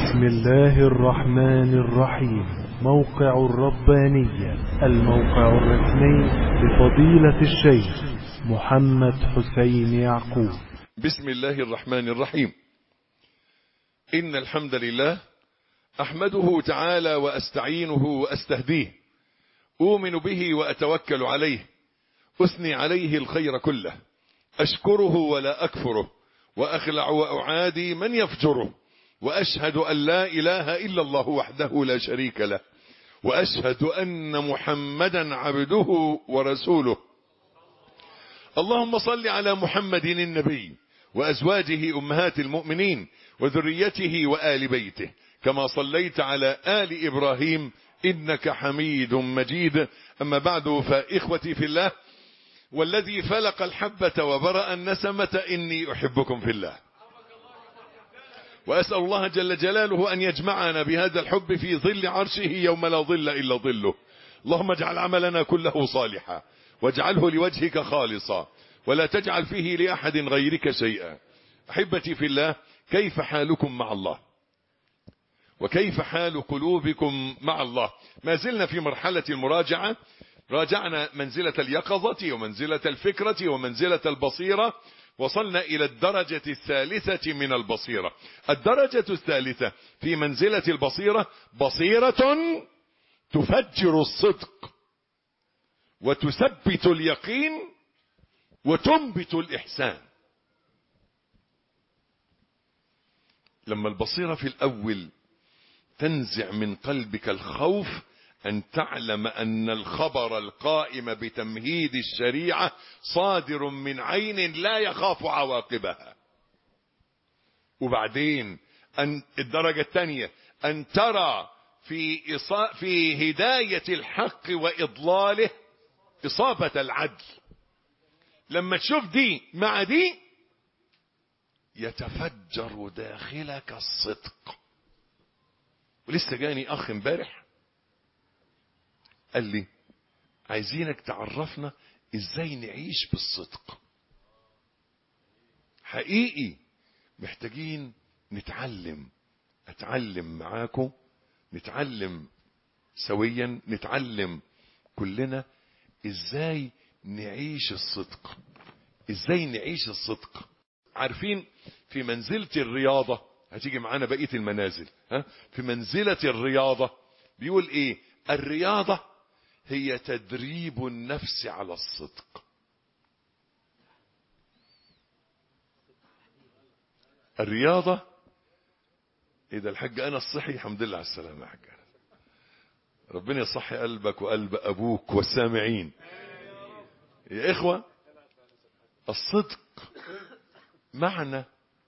بسم الله الرحمن الرحيم. موقع الربانية، الموقع الرسمي لفضيلة الشيخ محمد حسين يعقوب. بسم الله الرحمن الرحيم. إن الحمد لله أحمده تعالى وأستعينه وأستهديه، أؤمن به وأتوكل عليه، أثني عليه الخير كله، أشكره ولا أكفره، وأخلع وأعادي من يفجره، وأشهد أن لا إله إلا الله وحده لا شريك له، وأشهد أن محمدا عبده ورسوله. اللهم صل على محمد النبي وأزواجه أمهات المؤمنين وذريته وآل بيته، كما صليت على آل إبراهيم إنك حميد مجيد. أما بعد، فإخوتي في الله، والذي فلق الحبة وبرأ النسمة إني أحبكم في الله، وأسأل الله جل جلاله أن يجمعنا بهذا الحب في ظل عرشه يوم لا ظل إلا ظله. اللهم اجعل عملنا كله صالحا، واجعله لوجهك خالصا، ولا تجعل فيه لأحد غيرك شيئا. أحبتي في الله، كيف حالكم مع الله؟ وكيف حال قلوبكم مع الله؟ ما زلنا في مرحلة المراجعة. راجعنا منزلة اليقظة ومنزلة الفكرة ومنزلة البصيرة، وصلنا إلى الدرجة الثالثة من البصيرة. الدرجة الثالثة في منزلة البصيرة بصيرة تفجر الصدق وتثبت اليقين وتنبت الإحسان. لما البصيرة في الأول تنزع من قلبك الخوف أن تعلم أن الخبر القائم بتمهيد الشريعة صادر من عين لا يخاف عواقبها. وبعدين الدرجة الثانية أن ترى في هداية الحق وإضلاله إصابة العدل. لما تشوف دي مع دي يتفجر داخلك الصدق. ولسه جاني أخ امبارح قال لي عايزينك تعرفنا ازاي نعيش بالصدق. حقيقي محتاجين اتعلم معاكم، نتعلم سويا، نتعلم كلنا ازاي نعيش الصدق. ازاي نعيش الصدق؟ عارفين في منزلة الرياضة، هتيجي معانا بقية المنازل، في منزلة الرياضة بيقول ايه؟ الرياضة هي تدريب النفس على الصدق. الرياضة إذا الحاج أنا الصحي، الحمد لله على السلامة يا حاج، ربنا يصحي قلبك وقلب أبوك والسامعين. يا إخوة، الصدق معنى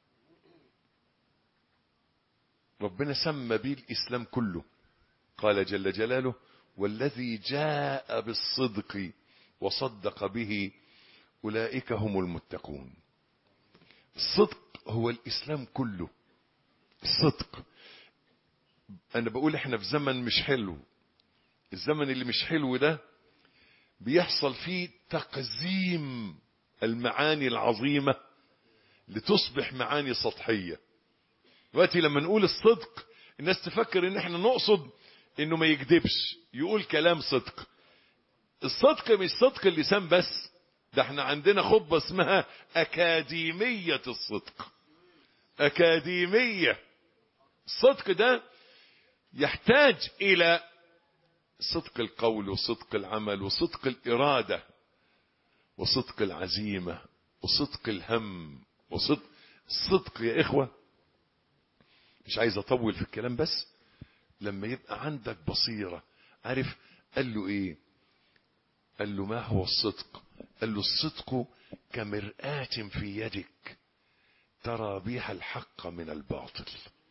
ربنا سمى به الإسلام كله. قال جل جلاله: والذي جاء بالصدق وصدق به أولئك هم المتقون. الصدق هو الإسلام كله. الصدق. أنا بقول إحنا في زمن مش حلو. الزمن اللي مش حلو ده بيحصل فيه تقزيم المعاني العظيمة لتصبح معاني سطحية. دلوقتي لما نقول الصدق الناس تفكر إن إحنا نقصد إنه ما يكذبش، يقول كلام صدق. الصدق مش صدق اللسان بس، ده احنا عندنا خطبة اسمها أكاديمية الصدق. أكاديمية الصدق ده يحتاج إلى صدق القول وصدق العمل وصدق الإرادة وصدق العزيمة وصدق الهم وصدق الصدق. يا إخوة، مش عايز أطول في الكلام، بس لما يبقى عندك بصيرة. عارف قال له ايه؟ قال له: ما هو الصدق؟ قال له: الصدق كمرآة في يدك ترى بها الحق من الباطل.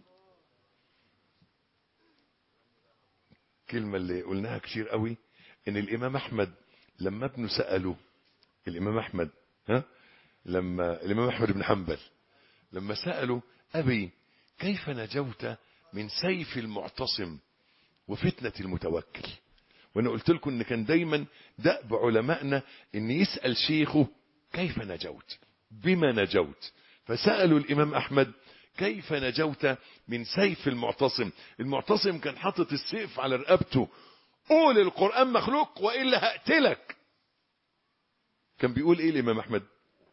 كلمة اللي قلناها كتير قوي، ان الامام احمد لما ابنه سأله، الامام احمد بن حنبل لما سأله: ابي كيف نجوت من سيف المعتصم وفتنة المتوكل؟ وانا قلت لكم ان كان دايما دأب علمائنا ان يسأل شيخه: كيف نجوت؟ بما نجوت؟ فسألوا الامام احمد: كيف نجوت من سيف المعتصم. المعتصم كان حاطط السيف على رقبته، قول القرآن مخلوق وإلا هقتلك. كان بيقول ايه الامام احمد؟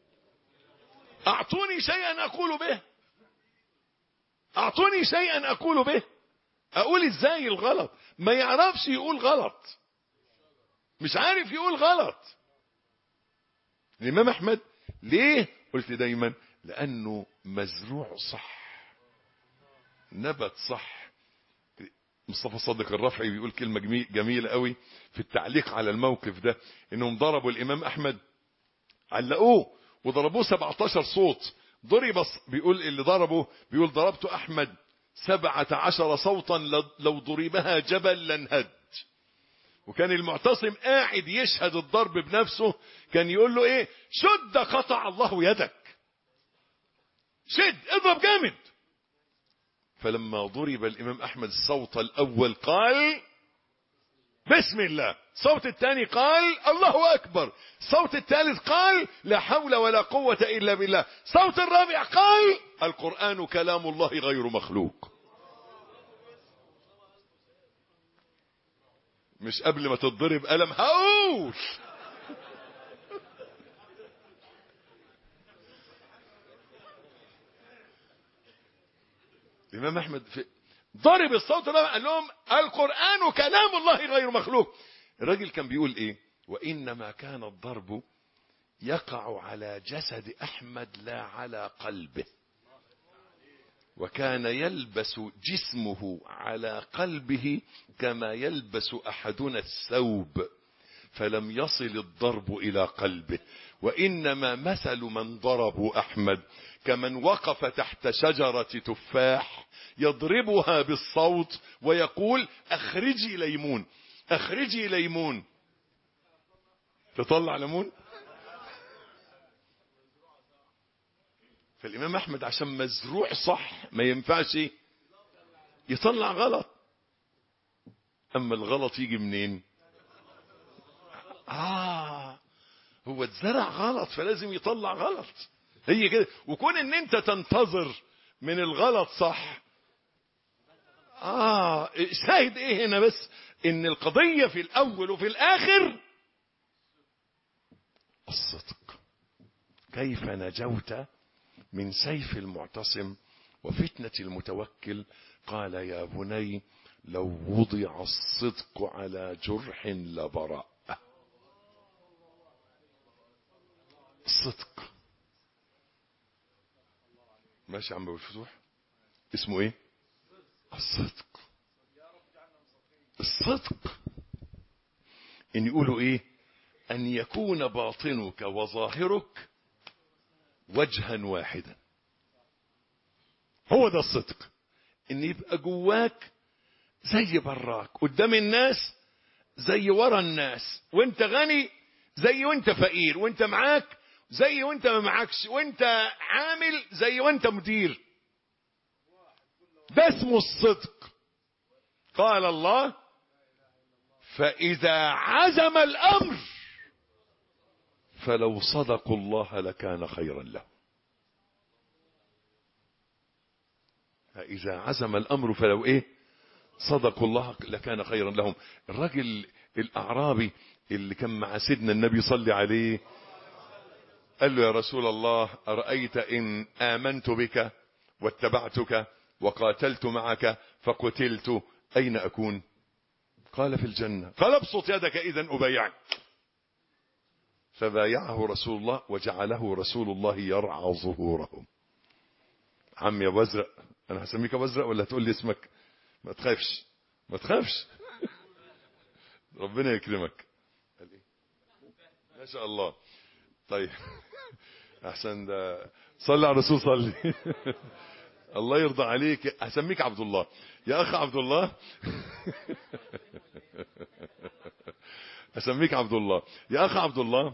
اعطوني شيئا اقول به، اعطوني شيئا اقول به. اقول ازاي الغلط؟ ما يعرفش يقول غلط، مش عارف يقول غلط. الامام احمد ليه قلت دايما؟ لانه مزروع صح، نبت صح. مصطفى صادق الرفعي بيقول كلمة جميلة قوي في التعليق على الموقف ده، انهم ضربوا الامام احمد، علقوه وضربوه 17 صوت. ضرب، بيقول اللي ضربه، بيقول ضربت احمد 17 صوتا لو ضربها جبل لانهد. وكان المعتصم قاعد يشهد الضرب بنفسه، كان يقول له ايه؟ شد قطع الله يدك، شد اضرب جامد. فلما ضرب الامام احمد الصوت الاول قال بسم الله، الصوت الثاني قال الله اكبر، الصوت الثالث قال لا حول ولا قوة الا بالله، الصوت الرابع قال القرآن كلام الله غير مخلوق. مش قبل ما تتضرب قلم هقول. الامام احمد ضرب الصوت الرابع قال لهم القرآن كلام الله غير مخلوق. الراجل كان بيقول ايه؟ وانما كان الضرب يقع على جسد احمد لا على قلبه، وكان يلبس جسمه على قلبه كما يلبس احدنا الثوب، فلم يصل الضرب الى قلبه. وانما مثل من ضربوا احمد كمن وقف تحت شجرة تفاح يضربها بالصوت ويقول اخرجي ليمون، اخرجي ليمون، تطلع ليمون. فالامام احمد عشان مزروع صح ما ينفعش يطلع غلط. اما الغلط يجي منين؟ هو اتزرع غلط فلازم يطلع غلط، هي كده. وكون ان انت تنتظر من الغلط صح، شاهد ايه هنا؟ بس ان القضية في الاول وفي الاخر الصدق. كيف نجوت من سيف المعتصم وفتنة المتوكل؟ قال يا بني لو وضع الصدق على جرح لبرأ. الصدق ماشي يا عم ابو الفتوح، اسمه ايه؟ الصدق. الصدق ان يقولوا ايه؟ ان يكون باطنك وظاهرك وجها واحدا. هو ده الصدق، ان يبقى جواك زي براك قدام الناس، زي ورا الناس، وانت غني زي وانت فقير، وانت معاك زي وانت ما معكش، وانت عامل زي وانت مدير. ده اسمه الصدق. قال الله فإذا عزم الأمر فلو صدقوا الله لكان خيرا له. فإذا عزم الأمر فلو ايه؟ صدقوا الله لكان خيرا لهم. الراجل الأعرابي اللي كان مع سيدنا النبي صلى عليه قال له يا رسول الله أرأيت إن آمنت بك واتبعتك وقاتلت معك فقتلت أين أكون؟ قال في الجنة. قال ابسط يدك إذن أبايعك. فبايعه رسول الله وجعله رسول الله يرعى ظهورهم. عم يا وزرق، أنا هسميك وزرق ولا هتقول لي اسمك؟ ما تخافش ما تخافش. ربنا يكرمك. قال ايه؟ ما شاء الله. طيب احسن، ده صلي على الرسول صلي. الله يرضى عليك. هسميك عبد الله يا اخ عبد الله. اسميك عبد الله يا اخ عبد الله.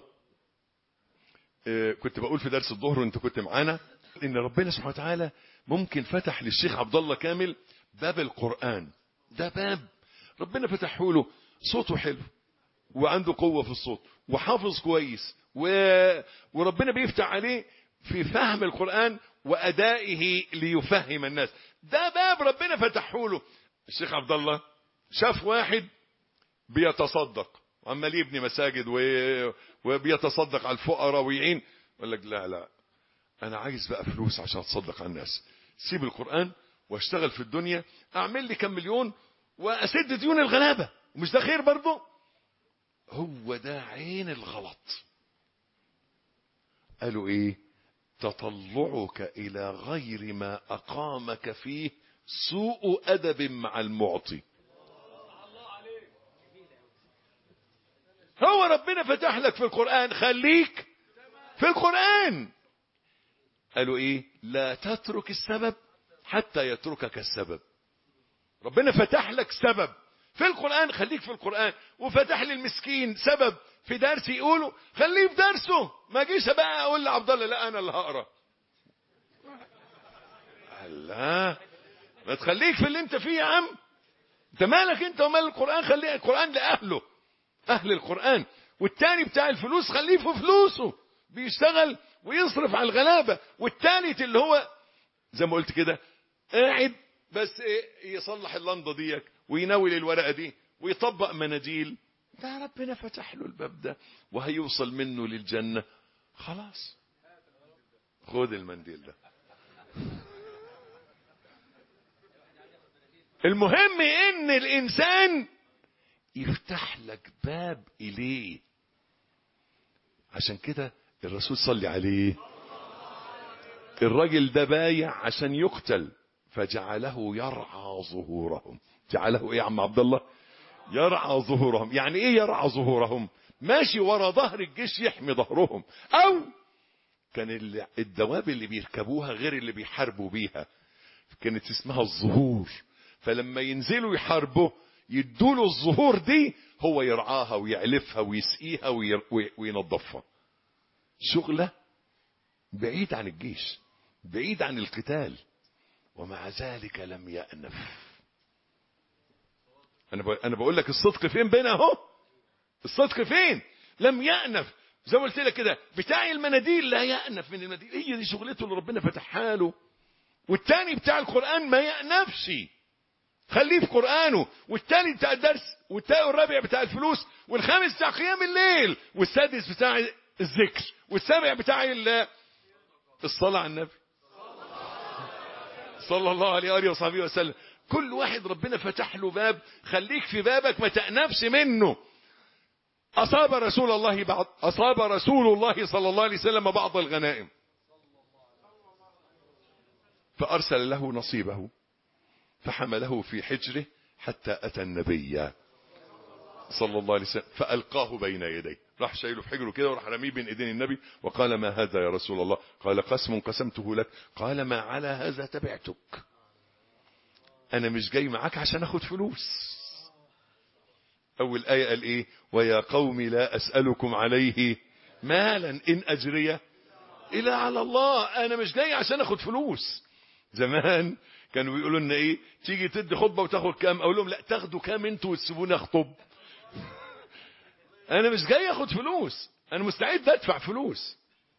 كنت بقول في درس الظهر وانت كنت معانا ان ربنا سبحانه وتعالى ممكن فتح للشيخ عبد الله كامل باب القرآن. ده باب ربنا فتحه له، صوته حلو وعنده قوة في الصوت وحافظ كويس وربنا بيفتح عليه في فهم القرآن وأدائه ليفهم الناس. ده باب ربنا فتحه له. الشيخ عبد الله شاف واحد بيتصدق وعمال يبني مساجد وبيتصدق على الفقراء ويعين، يقول لك لا انا عايز بقى فلوس عشان اتصدق على الناس، سيب القرآن واشتغل في الدنيا، اعمل لي كم مليون واسد ديون الغلابة، ومش ده خير برضه؟ هو ده عين الغلط. قالوا ايه؟ تطلعك الى غير ما اقامك فيه سوء ادب مع المعطي. هو ربنا فتح لك في القرآن، خليك في القرآن. قالوا ايه؟ لا تترك السبب حتى يتركك السبب. ربنا فتح لك سبب في القرآن، خليك في القرآن. وفتح للمسكين سبب في درس يقوله، خليه في درسه. ما جيش بقى اقول لعبد الله لا انا اللي هقرا. لا، ما تخليك في اللي انت فيه يا عم. انت مالك انت ومال القرآن؟ خليه القرآن لاهله، اهل القرآن. والتاني بتاع الفلوس خليه في فلوسه، بيشتغل ويصرف على الغلابة. والتالت اللي هو زي ما قلت كده قاعد بس ايه، يصلح اللمضة ديك ويناول الورقة دي ويطبق مناديل. ده ربنا فتح له الباب ده وهيوصل منه للجنة. خلاص خد المنديل ده. المهم ان الانسان يفتح لك باب اليه. عشان كده الرسول صلى عليه، الراجل ده بايع عشان يقتل فجعله يرعى ظهورهم. جعله ايه يا عم عبد الله؟ يرعى ظهورهم. يعني ايه يرعى ظهورهم؟ ماشي ورا ظهر الجيش يحمي ظهرهم. او كان الدواب اللي بيركبوها غير اللي بيحاربوا بيها، كانت اسمها الظهور. فلما ينزلوا يحاربوا يدوله الظهور دي، هو يرعاها ويعلفها ويسقيها وينظفها. شغلة بعيد عن الجيش، بعيد عن القتال، ومع ذلك لم يأنف. انا بقول لك الصدق فين بينا اهو. الصدق فين؟ لم يأنف. زي ما قلت لك كده، بتاع المناديل لا يأنف من المناديل، هي دي شغلته اللي ربنا فتحها له. والتاني بتاع القرآن ما يأنفش، خليه في قرآنه. والتالي بتاع الدرس، والرابع بتاع الفلوس، والخامس بتاع قيام الليل، والسادس بتاع الذكر، والسابع بتاع الصلاة على النبي صلى الله عليه وآله وصحبه وسلم. كل واحد ربنا فتح له باب، خليك في بابك ما تأنفش منه. أصاب رسول الله صلى الله عليه وسلم بعض الغنائم فأرسل له نصيبه فحمله في حجره حتى أتى النبي صلى الله عليه وسلم فألقاه بين يديه. راح شايله في حجره كده وراح رميه بين ايدين النبي وقال ما هذا يا رسول الله؟ قال قسم قسمته لك. قال ما على هذا تبعتك، انا مش جاي معاك عشان اخد فلوس. اول آية قال ايه؟ ويا قوم لا اسألكم عليه مالا ان اجري الا على الله. انا مش جاي عشان اخد فلوس. زمان كانوا بيقولوا لنا ايه، تيجي تدي خطبة وتاخد كام؟ اقول لهم لا، تاخدوا كام انتوا وتسيبوني اخطب. انا مش جاي اخد فلوس، انا مستعد ادفع فلوس.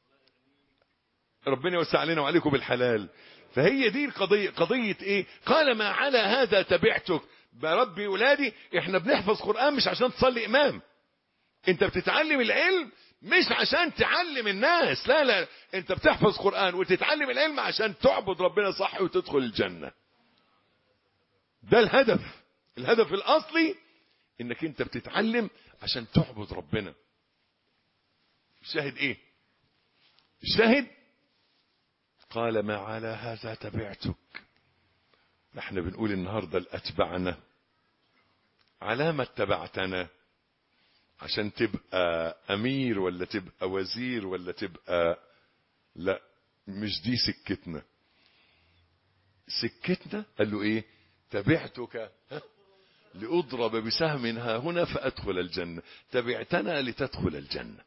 ربنا يوسع علينا وعليكم بالحلال. فهي دي القضية. قضية ايه؟ قال ما على هذا تبعتك. بربي ولادي احنا بنحفظ قرآن مش عشان تصلي امام. انت بتتعلم العلم مش عشان تعلم الناس، لا لا، انت بتحفظ قرآن وتتعلم العلم عشان تعبد ربنا صح وتدخل الجنة. ده الهدف. الهدف الاصلي انك انت بتتعلم عشان تعبد ربنا. الشاهد ايه؟ الشاهد قال ما على هذا تبعتك. نحن بنقول النهاردة الاتبعنا. علامة اتبعتنا عشان تبقى امير ولا تبقى وزير ولا تبقى، لا، مش دي سكتنا. سكتنا قال له ايه؟ تبعتك لأضرب بسهم ها هنا فأدخل الجنة. تبعتنا لتدخل الجنة.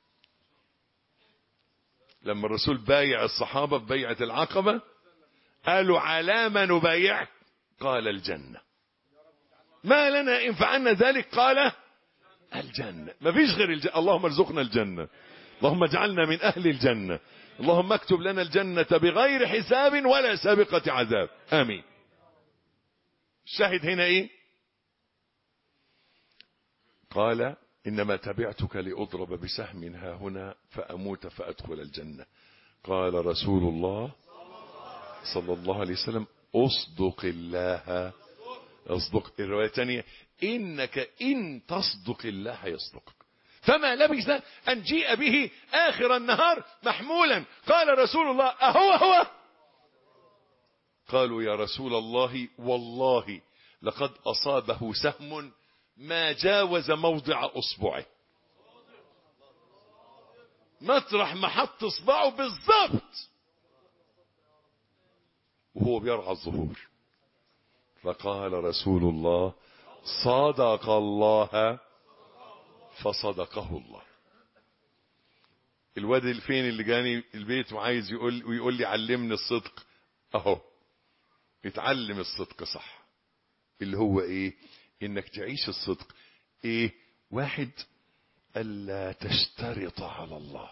لما الرسول بايع الصحابة ببيعة العقبة قالوا على ما نبايعك؟ قال الجنة. ما لنا إن فعلنا ذلك؟ قال الجنة. ما فيش غير الجنة. اللهم ارزقنا الجنة، اللهم اجعلنا من أهل الجنة. اللهم اكتب لنا الجنة بغير حساب ولا سابقة عذاب، آمين. الشاهد هنا ايه؟ قال إنما تبعتك لأضرب بسهم ها هنا فأموت فأدخل الجنة. قال رسول الله صلى الله عليه وسلم أصدق الله أصدق. الرواية الثانية إنك إن تصدق الله يصدقك. فما لبث أن جيء به آخر النهار محمولا. قال رسول الله أهو؟ قالوا يا رسول الله والله لقد أصابه سهم ما جاوز موضع أصبعه. مطرح ما حط اصبعه بالضبط وهو بيرعى الظهور. فقال رسول الله صدق الله فصدقه الله. الواد الفين اللي جاني البيت وعايز يقول لي علمني الصدق، اهو اتعلم الصدق صح. اللي هو ايه؟ انك تعيش الصدق. ايه؟ واحد، الا تشترط على الله.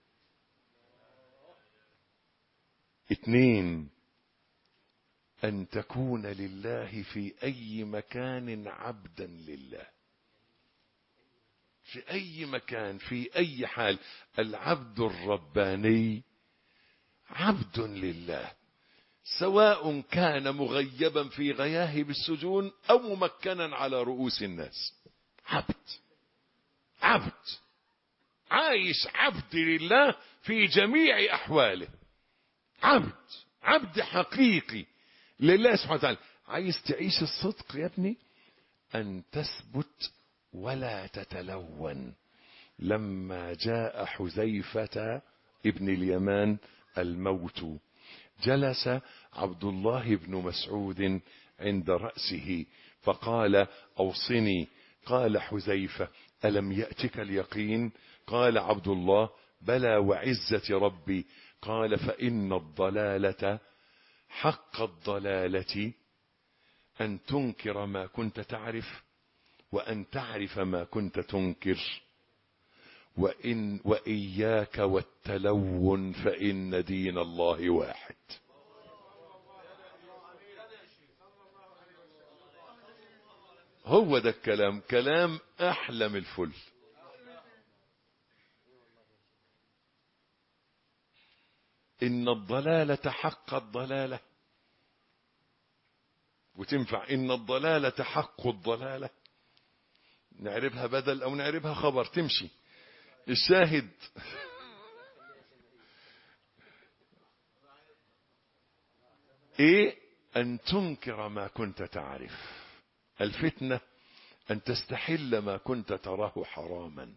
اتنين، ان تكون لله في اي مكان عبدا لله. في اي مكان في اي حال. العبد الرباني عبد لله، سواء كان مغيبا في غياهب السجون او ممكنا على رؤوس الناس. عبد عايش عبد لله في جميع احواله. عبد حقيقي لله سبحانه وتعالى. عايز تعيش الصدق يا ابني؟ ان تثبت ولا تتلون. لما جاء حذيفة ابن اليمان الموت جلس عبد الله بن مسعود عند رأسه فقال أوصني. قال حذيفة ألم يأتك اليقين؟ قال عبد الله بلى وعزة ربي. قال فإن الضلالة حق الضلالة أن تنكر ما كنت تعرف وأن تعرف ما كنت تنكر وإياك والتلون فإن دين الله واحد. هو ده الكلام، كلام أحلم الفل. إن الضلالة حق الضلالة، وتنفع إن الضلالة حق الضلالة، نعربها بدل أو نعربها خبر تمشي. الشاهد إيه؟ أن تنكر ما كنت تعرف. الفتنة أن تستحل ما كنت تراه حراما.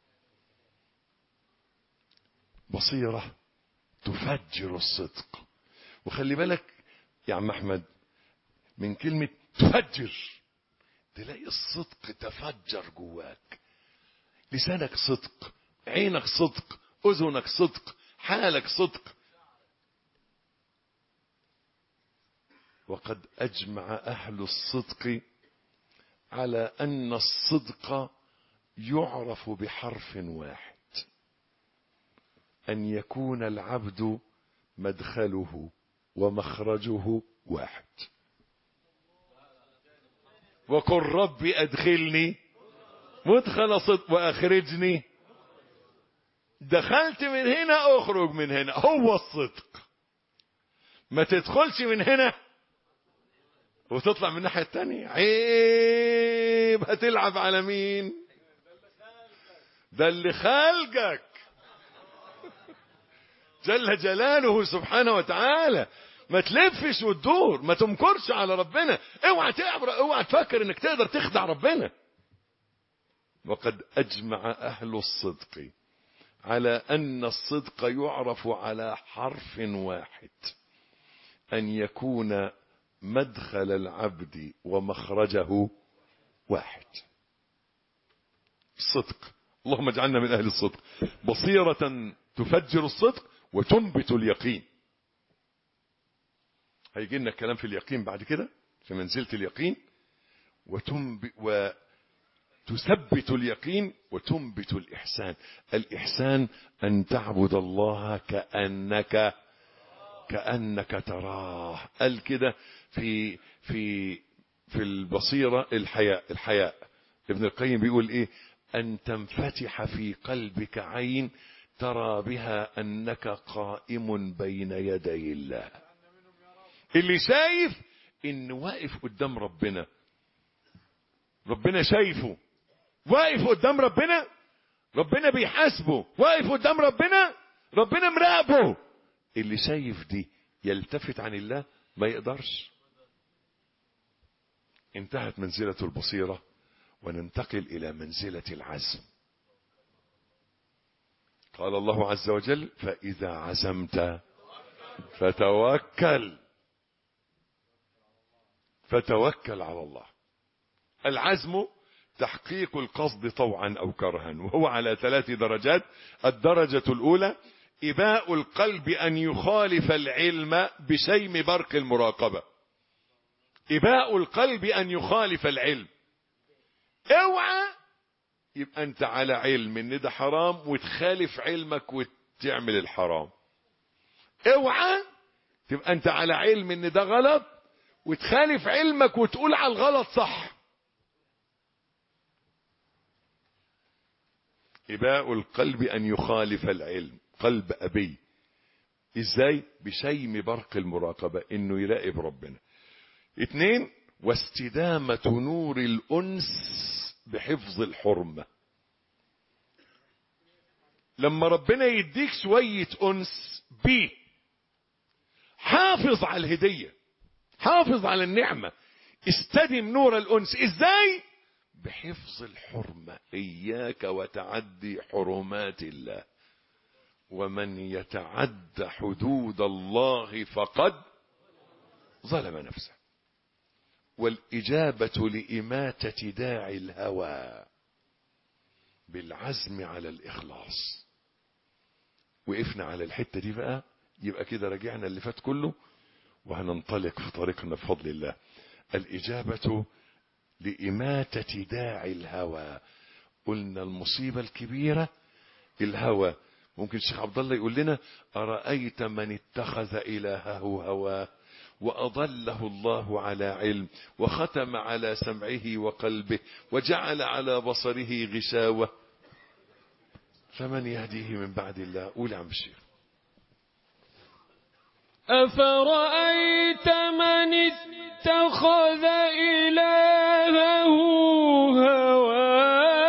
بصيرة تفجر الصدق. وخلي بالك يا عم أحمد من كلمة تفجر، تلاقي الصدق تفجر جواك. لسانك صدق، عينك صدق، أذنك صدق، حالك صدق. وقد أجمع أهل الصدق على أن الصدق يعرف بحرف واحد، أن يكون العبد مدخله ومخرجه واحد. وقل ربي أدخلني مدخل صدق وأخرجني. دخلت من هنا أخرج من هنا، هو الصدق. ما تدخلش من هنا وتطلع من الناحية التانية، عيب. هتلعب على مين؟ ده اللي خالقك جل جلاله سبحانه وتعالى. ما تلفش وتدور، ما تمكرش على ربنا. اوعى تفكر انك تقدر تخدع ربنا. وقد اجمع اهل الصدق على ان الصدق يعرف على حرف واحد، ان يكون مدخل العبد ومخرجه واحد. الصدق، اللهم اجعلنا من اهل الصدق. بصيرة تفجر الصدق وتنبت اليقين. هيجي لنا الكلام في اليقين بعد كده، في منزلة اليقين. تثبت اليقين وتنبت الإحسان. الإحسان أن تعبد الله كأنك تراه. قال كده في البصيرة الحياء ابن القيم بيقول ايه؟ أن تنفتح في قلبك عين ترى بها أنك قائم بين يدي الله. اللي شايف إنه واقف قدام ربنا شايفه واقف قدام ربنا بيحاسبه، واقف قدام ربنا مراقبه. اللي شايف دي يلتفت عن الله ما يقدرش. انتهت منزلة البصيرة وننتقل إلى منزلة العزم. قال الله عز وجل: فإذا عزمت فتوكل على الله. العزم تحقيق القصد طوعا أو كرها، وهو على 3 درجات. الدرجة الأولى إباء القلب أن يخالف العلم بشيم برق المراقبة. إباء القلب أن يخالف العلم. اوعى يبقى أنت على علم إن ده حرام وتخالف علمك وتعمل الحرام. اوعى تبقى أنت على علم إن ده غلط وتخالف علمك وتقول على الغلط صح. إباء القلب أن يخالف العلم. قلب أبي إزاي؟ بشيم برق المراقبة، إنه يراقب ربنا. 2 واستدامة نور الأنس بحفظ الحرمة. لما ربنا يديك شوية أنس بيه، حافظ على الهدية، حافظ على النعمة، استدم نور الأنس. إزاي؟ بحفظ الحرمة. إياك وتعدي حرمات الله، ومن يتعد حدود الله فقد ظلم نفسه. والإجابة لإماتة داعي الهوى بالعزم على الإخلاص. وقفنا على الحتة دي بقى، يبقى كده رجعنا اللي فات كله وهننطلق في طريقنا بفضل الله. الإجابة لإماتة داعي الهوى. قلنا المصيبة الكبيرة الهوى. ممكن الشيخ عبد الله يقول لنا: أرأيت من اتخذ إلهه هواه وأضله الله على علم وختم على سمعه وقلبه وجعل على بصره غشاوة فمن يهديه من بعد الله. قول يا عم الشيخ. أفرأيت من اتخذ إلهه هواه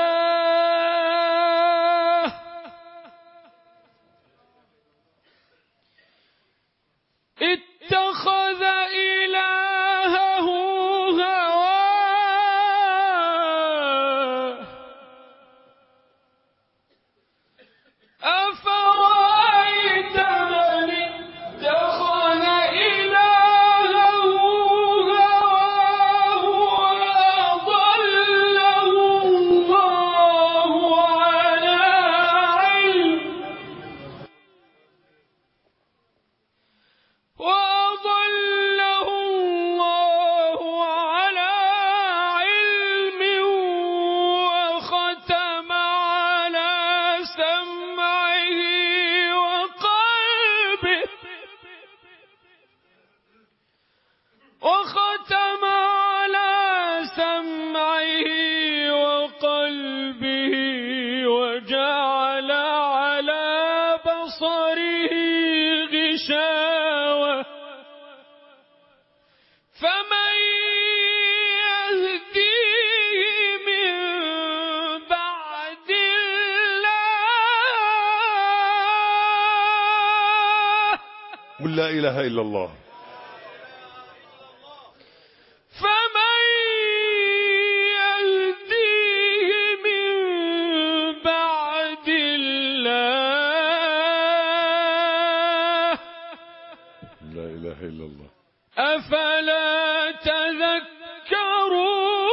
اتخذ إلهه هواه أفرأيت من اتخذ إلهه هواه وأضله الله على علم وختم على سمعه وقلبه وجعل على بصره غشاوة فمن يهديه من بعد الله. قل لا إله إلا الله. فمن يهديه من بعد الله. لا إله إلا الله. أفلا تذكرون.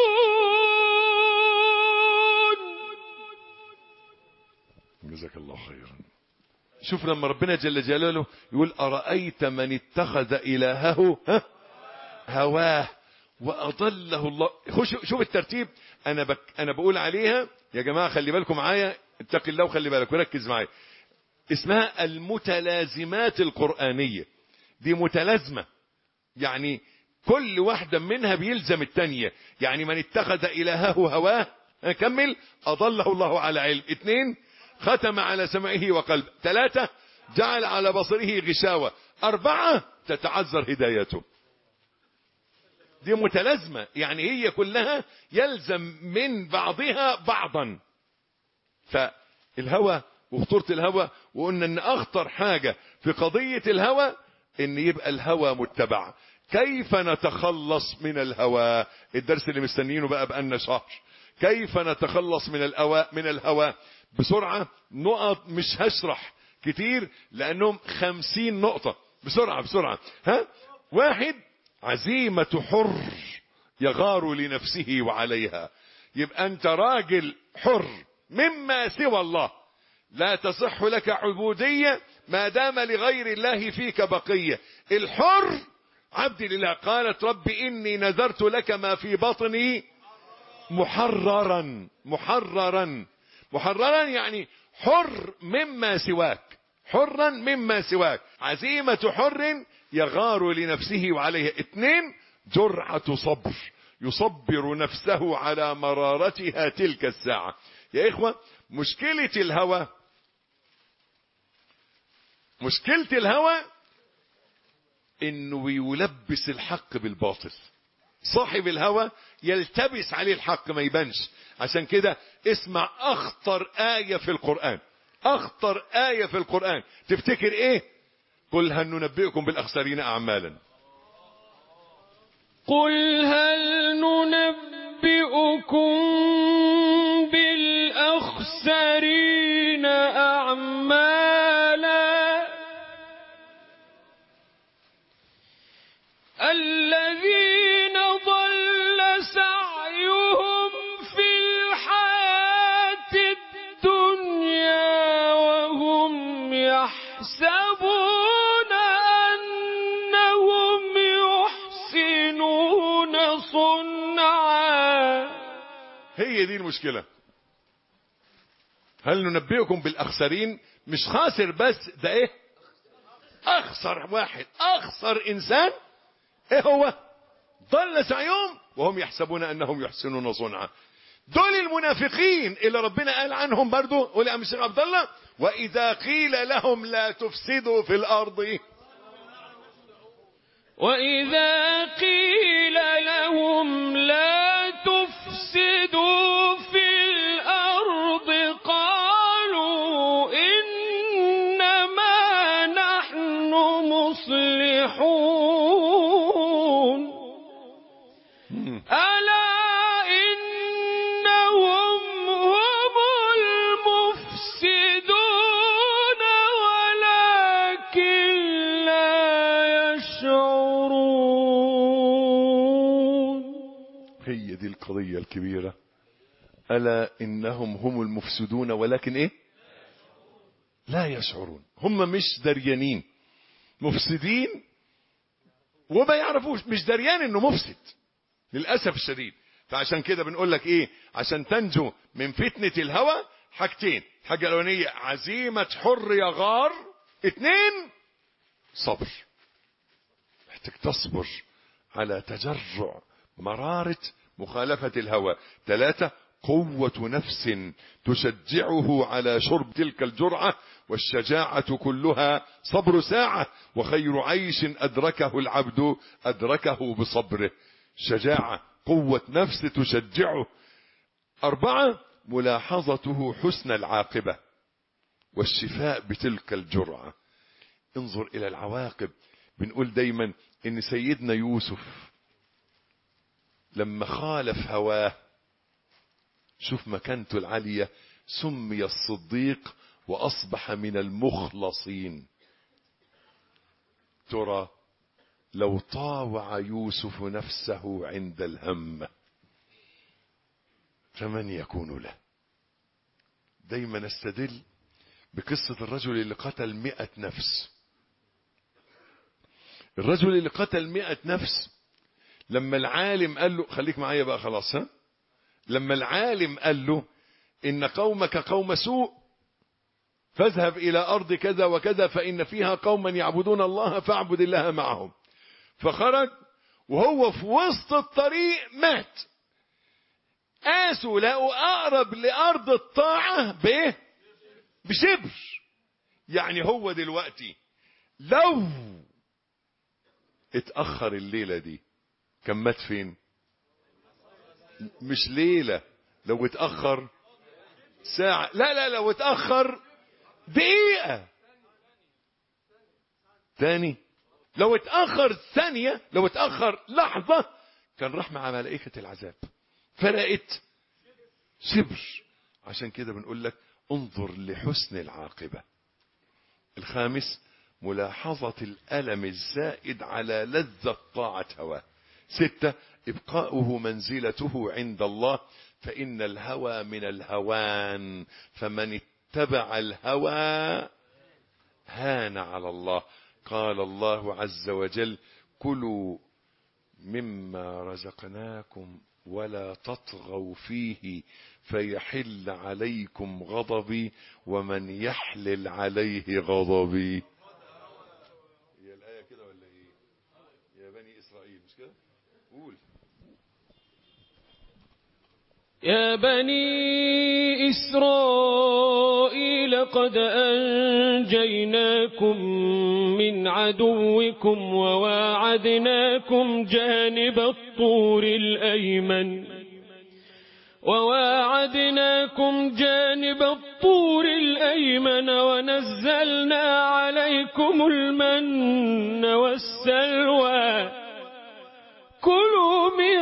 جزاك الله خيرا. شوف لما ربنا جل جلاله يقول: أرأيت من اتخذ إلهه هواه وأضله الله. شوف الترتيب. أنا بقول عليها يا جماعة، خلي بالكم معايا، اتق الله وخلي بالك وركز معايا. اسمها المتلازمات القرآنية. دي متلازمة، يعني كل واحدة منها بيلزم التانية. يعني من اتخذ إلهه هواه، أكمل، أضله الله على علم. 2، ختم على سمعه وقلبه. 3، جعل على بصره غشاوة. 4، تتعذر هدايته. دي متلازمة، يعني هي كلها يلزم من بعضها بعضا. فالهوى وخطورة الهوى، وقلنا ان اخطر حاجة في قضية الهوى ان يبقى الهوى متبع. كيف نتخلص من الهوى؟ الدرس اللي مستنيينه بقالنا شهر. كيف نتخلص من الهوى؟ بسرعة، نقط مش هشرح كتير لانهم 50 نقطة. بسرعة. 1، عزيمة حر يغار لنفسه وعليها. يبقى انت راجل حر مما سوى الله، لا تصح لك عبودية ما دام لغير الله فيك بقية. الحر عبد لله. قالت رب إني نذرت لك ما في بطني محررا. يعني حر مما سواك، حرا مما سواك. عزيمة حر يغار لنفسه وعليها. 2، جرعة صبر يصبر نفسه على مرارتها تلك الساعة. يا إخوة، مشكلة الهوى انه يلبس الحق بالباطل. صاحب الهوى يلتبس عليه الحق ما يبانش. عشان كده اسمع اخطر آية في القرآن. تفتكر ايه؟ قل هل ننبئكم بالاخسرين اعمالا. قل هل ننبئكم بالأخسرين أعمالا الذين ضل سعيهم في الحياة الدنيا وهم يحسبون أنهم يحسنون صنعا. هي دي المشكلة. هل ننبئكم بالأخسرين؟ مش خاسر بس، ده ايه؟ اخسر واحد، اخسر انسان. ايه هو؟ ضل سعيهم وهم يحسبون انهم يحسنون صنعا. دول المنافقين اللي ربنا قال عنهم برضو. قول يا شيخ عبد الله، واذا قيل لهم لا تفسدوا في الارض، وإذا قيل لهم لا تفسدوا في الأرض قالوا إنما نحن مصلحون ألا إنهم هم المفسدون ولكن لا يشعرون. هي دي القضية الكبيرة. ألا إنهم هم المفسدون ولكن إيه؟ لا يشعرون. هم مش دريانين، مفسدين وما يعرفوش، مش دريان إنه مفسد للأسف الشديد. فعشان كده بنقول لك إيه؟ عشان تنجو من فتنة الهوى حاجتين. حاجة الأولانية عزيمة حر يغار. 2، صبر. محتاج تصبر على تجرع مرارة مخالفة الهوى. 3، قوة نفس تشجعه على شرب تلك الجرعة. والشجاعة كلها صبر ساعة، وخير عيش أدركه العبد أدركه بصبره. شجاعة، قوة نفس تشجعه. 4، ملاحظته حسن العاقبة والشفاء بتلك الجرعة. انظر إلى العواقب. بنقول دايما إن سيدنا يوسف لما خالف هواه، شوف مكانته العالية، سمي الصديق وأصبح من المخلصين. ترى لو طاوع يوسف نفسه عند الهم فمن يكون له؟ دايما استدل بقصة الرجل اللي قتل 100 نفس. الرجل اللي قتل 100 نفس لما العالم قال له خليك معايا بقى خلاص ها، لما العالم قال له إن قومك قوم سوء فاذهب إلى أرض كذا وكذا فإن فيها قوما يعبدون الله فاعبد الله معهم، فخرج وهو في وسط الطريق مات. قاسوا لقوا أقرب لأرض الطاعة بإيه؟ بشبر. يعني هو دلوقتي لو اتأخر الليلة دي كان مات فين؟ مش ليلة، لو اتأخر ساعة، لا لو اتأخر دقيقة تاني، لو اتأخر ثانية، لو اتأخر لحظة كان راح مع ملائكة العذاب. فرقت شبر. عشان كده بنقول لك انظر لحسن العاقبة. الخامس ملاحظة الألم الزائد على لذة طاعة هواه. 6 إبقاؤه منزلته عند الله، فإن الهوى من الهوان، فمن اتبع الهوى هان على الله. قال الله عز وجل كلوا مما رزقناكم ولا تطغوا فيه فيحل عليكم غضبي ومن يحلل عليه غضبي. هي الآية كده ولا ايه يا بني إسرائيل؟ مش كده؟ قول يا بني إسرائيل قد أنجيناكم من عدوكم وواعدناكم جانب الطور الأيمن ونزلنا عليكم المن والسلوى. كلوا من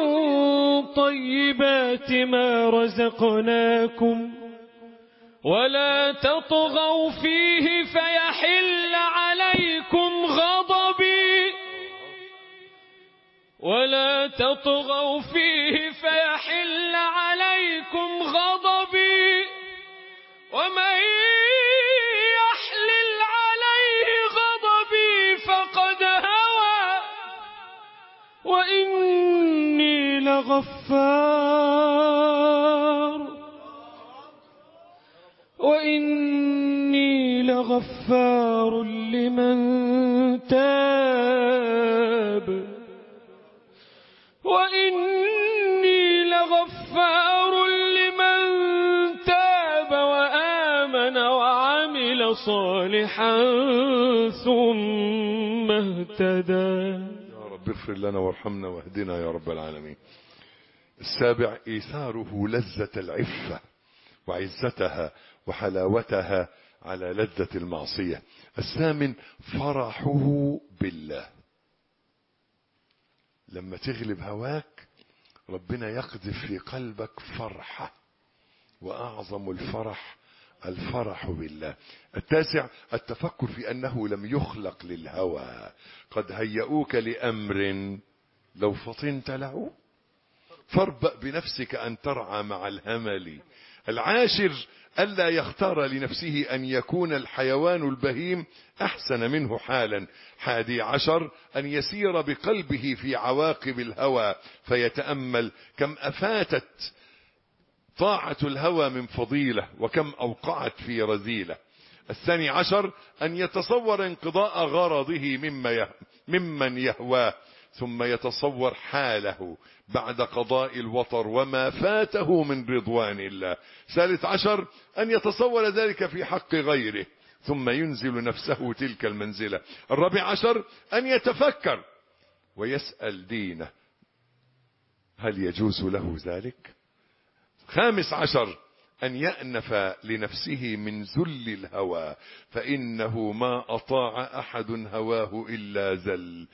طيبات ما رزقناكم ولا تطغوا فيه فيحل عليكم غضبي ومن يحلل عليه غضبي فقد هوى وإني لغفار لمن تاب وآمن وعمل صالحا ثم اهتدى. يا رب اغفر لنا وارحمنا واهدنا يا رب العالمين. 7 إيثاره لذة العفة وعزتها وحلاوتها على لذة المعصية. 8 فرحه بالله. لما تغلب هواك ربنا يقذف في قلبك فرحة، وأعظم الفرح بالله. 9 التفكر في أنه لم يخلق للهوى، قد هيئوك لأمر لو فطنت له فاربأ بنفسك أن ترعى مع الهمل. 10 ألا يختار لنفسه أن يكون الحيوان البهيم أحسن منه حالا. 11 أن يسير بقلبه في عواقب الهوى فيتأمل كم أفاتت طاعة الهوى من فضيلة وكم أوقعت في رذيلة. 12 أن يتصور انقضاء غرضه ممن يهواه ثم يتصور حاله بعد قضاء الوطر وما فاته من رضوان الله. 13 أن يتصور ذلك في حق غيره ثم ينزل نفسه تلك المنزلة. 14 أن يتفكر ويسأل دينه هل يجوز له ذلك. 15 أن يأنف لنفسه من ذل الهوى فإنه ما أطاع أحد هواه إلا ذل.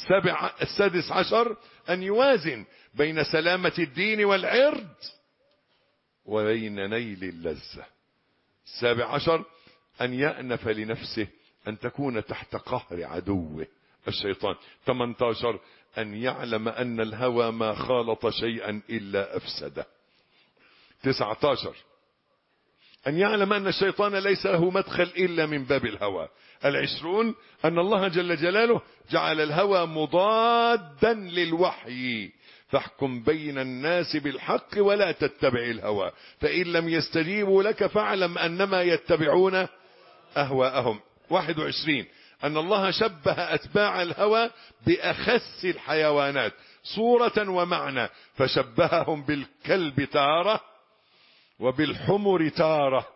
16 أن يوازن بين سلامة الدين والعرض وبين نيل اللذة. 17 أن يأنف لنفسه أن تكون تحت قهر عدوه الشيطان. 18 أن يعلم أن الهوى ما خالط شيئا إلا أفسده. 19 أن يعلم أن الشيطان ليس له مدخل إلا من باب الهوى. 20 أن الله جل جلاله جعل الهوى مضادا للوحي، فاحكم بين الناس بالحق ولا تتبع الهوى، فإن لم يستجيبوا لك فاعلم أنما يتبعون أهواءهم. 21 أن الله شبه أتباع الهوى بأخس الحيوانات صورة ومعنى، فشبههم بالكلب تارة وبالحمر تارة.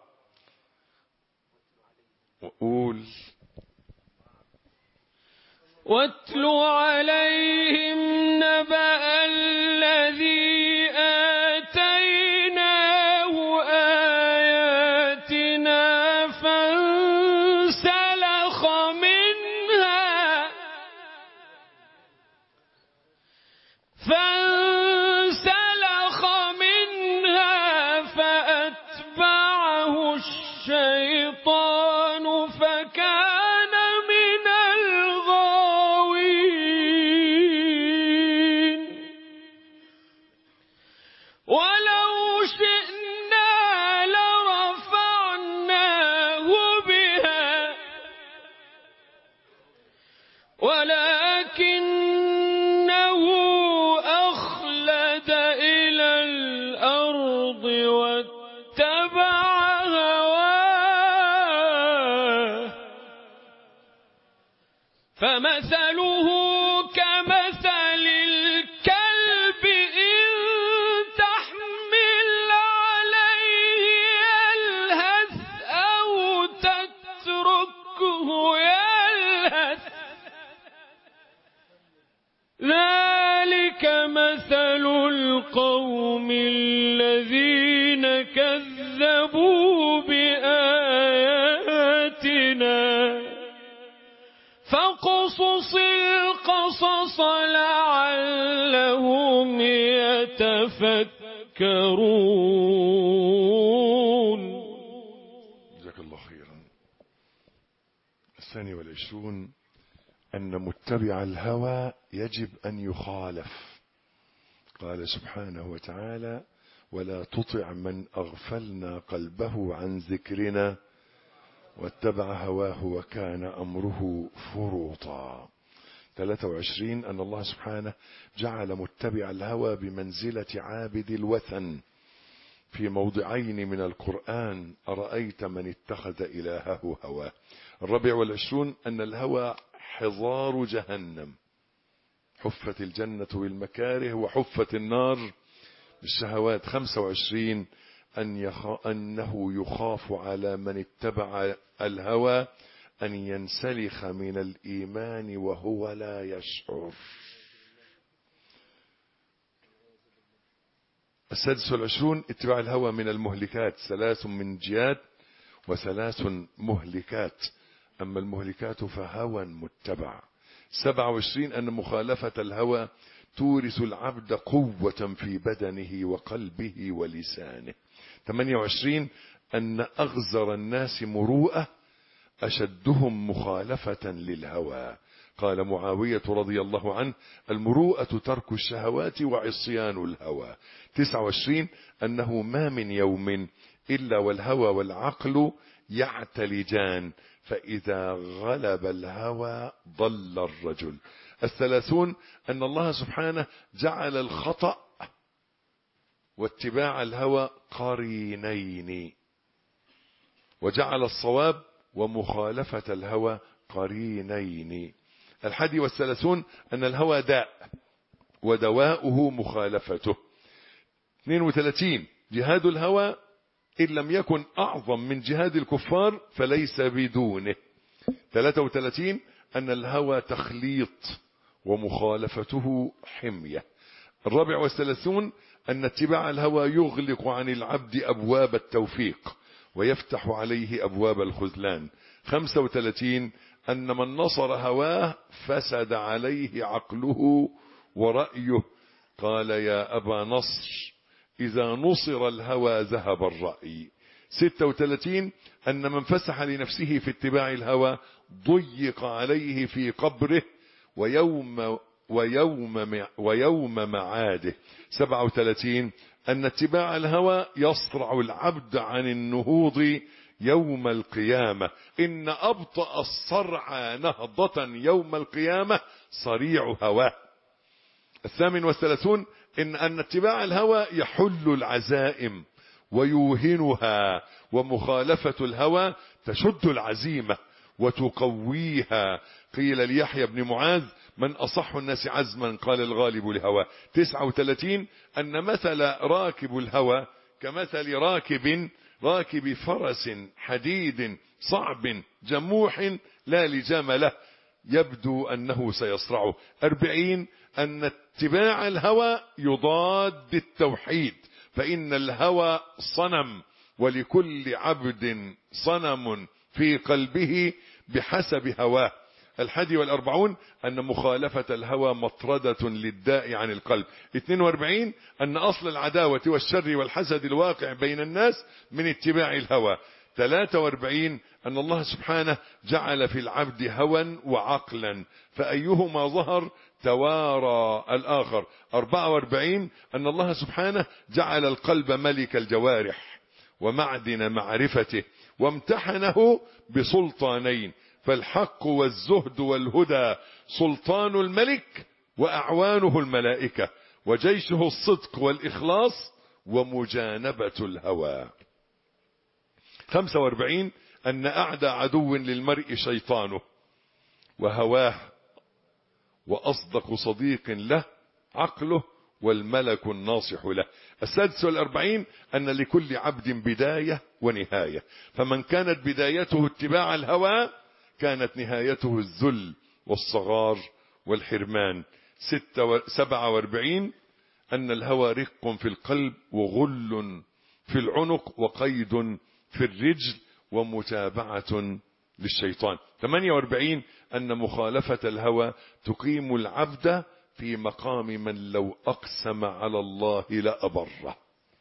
وقول واتل عليهم نبأ الذي آتيناه آياتنا فانسلخ منها فأتبعه الشيطان فكان من الغاوين. ولو شئنا لرفعناه بها ولكنه أخلد إلى الأرض واتبع هواه فمثله كمثل الكلب إن تحمل عليه يلهث أو تتركه يلهث ذلك مثل القوم الذين كذبوا بآياتنا فاقصص القصص لعلهم يتفكرون. جزاك الله خيرا. 22 أن متبع الهوى يجب أن يخالف. قال سبحانه وتعالى ولا تطع من أغفلنا قلبه عن ذكرنا واتبع هواه وكان أمره فرطا. 23 أن الله سبحانه جعل متبع الهوى بمنزلة عابد الوثن في موضعين من القرآن أرأيت من اتخذ إلهه هواه. 24 أن الهوى حضار جهنم، حفت الجنة بالمكاره وحفت النار بالشهوات. 25 أنه يخاف على من اتبع الهوى أن ينسلخ من الإيمان وهو لا يشعر. 26 اتباع الهوى من المهلكات، 3 منجيات و3 مهلكات، أما المهلكات فهوى متبع. 27 أن مخالفة الهوى تورث العبد قوة في بدنه وقلبه ولسانه. 28 أن أغزر الناس مروءة أشدهم مخالفة للهوى. قال معاوية رضي الله عنه المروءة ترك الشهوات وعصيان الهوى. 29 أنه ما من يوم إلا والهوى والعقل يعتلجان، فإذا غلب الهوى ضل الرجل. 30 أن الله سبحانه جعل الخطأ واتباع الهوى قرينين، وجعل الصواب ومخالفة الهوى قرينين. 31 أن الهوى داء ودواؤه مخالفته. 32 جهاد الهوى إن لم يكن أعظم من جهاد الكفار فليس بدونه. 33 أن الهوى تخليط ومخالفته حمية. 34 أن اتباع الهوى يغلق عن العبد أبواب التوفيق ويفتح عليه أبواب الخذلان. 35 أن من نصر هواه فسد عليه عقله ورأيه. قال يا أبا نصر إذا نصر الهوى ذهب الرأي. 36 أن من فسح لنفسه في اتباع الهوى ضيق عليه في قبره ويوم معاده. 37 أن اتباع الهوى يصرع العبد عن النهوض يوم القيامة. إن أبطأ الصرع نهضة يوم القيامة صريع هواه. 38 أن اتباع الهوى يحل العزائم ويوهنها، ومخالفة الهوى تشد العزيمة وتقويها. قيل ليحيى بن معاذ: من أصح الناس عزما؟ قال: الغالب لهوى. 39 أن مثل راكب الهوى كمثل راكب فرس حديد صعب جموح لا لجام له يبدو أنه سيصرعه. 40 أن اتباع الهوى يضاد التوحيد، فإن الهوى صنم، ولكل عبد صنم في قلبه بحسب هواه. 41 أن مخالفة الهوى مطردة للداء عن القلب. 42 أن أصل العداوة والشر والحسد الواقع بين الناس من اتباع الهوى. 43 أن الله سبحانه جعل في العبد هوى وعقلا، فأيهما ظهر توارى الآخر. 44 أن الله سبحانه جعل القلب ملك الجوارح ومعدن معرفته، وامتحنه بسلطانين: فالحق والزهد والهدى سلطان الملك وأعوانه الملائكة، وجيشه الصدق والإخلاص ومجانبة الهوى. 45 أن أعدى عدو للمرء شيطانه وهواه، وأصدق صديق له عقله والملك الناصح له. 46 أن لكل عبد بداية ونهاية، فمن كانت بدايته اتباع الهوى كانت نهايته الذل والصغار والحرمان. 47 أن الهوى رق في القلب وغل في العنق وقيد في الرجل ومتابعة للشيطان. 48 أن مخالفة الهوى تقيم العبد في مقام من لو أقسم على الله لأبره.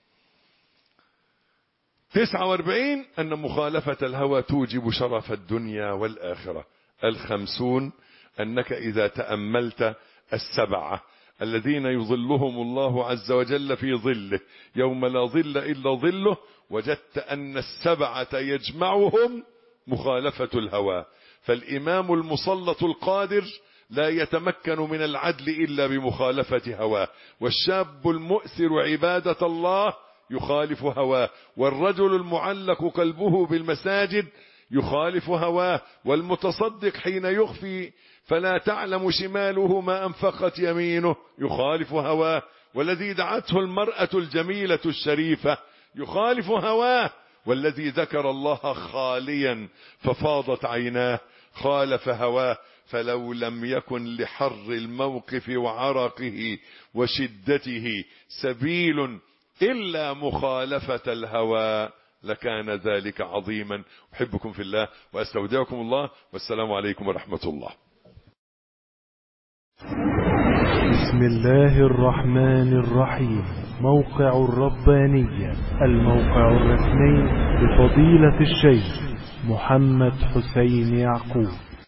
49 أن مخالفة الهوى توجب شرف الدنيا والآخرة. 50 أنك إذا تأملت 7 الذين يظلهم الله عز وجل في ظله يوم لا ظل إلا ظله، وجدت أن 7 يجمعهم مخالفة الهوى. فالإمام المسلط القادر لا يتمكن من العدل إلا بمخالفة هواه، والشاب المؤثر عبادة الله يخالف هواه، والرجل المعلق قلبه بالمساجد يخالف هواه، والمتصدق حين يخفي فلا تعلم شماله ما أنفقت يمينه يخالف هواه، والذي دعته المرأة الجميلة الشريفة يخالف هواه، والذي ذكر الله خاليا ففاضت عيناه خالف هواه. فلو لم يكن لحر الموقف وعرقه وشدته سبيل إلا مخالفة الهوى لكان ذلك عظيما. أحبكم في الله وأستودعكم الله، والسلام عليكم ورحمة الله. بسم الله الرحمن الرحيم. موقع الربانية، الموقع الرسمي لفضيلة الشيخ محمد حسين يعقوب.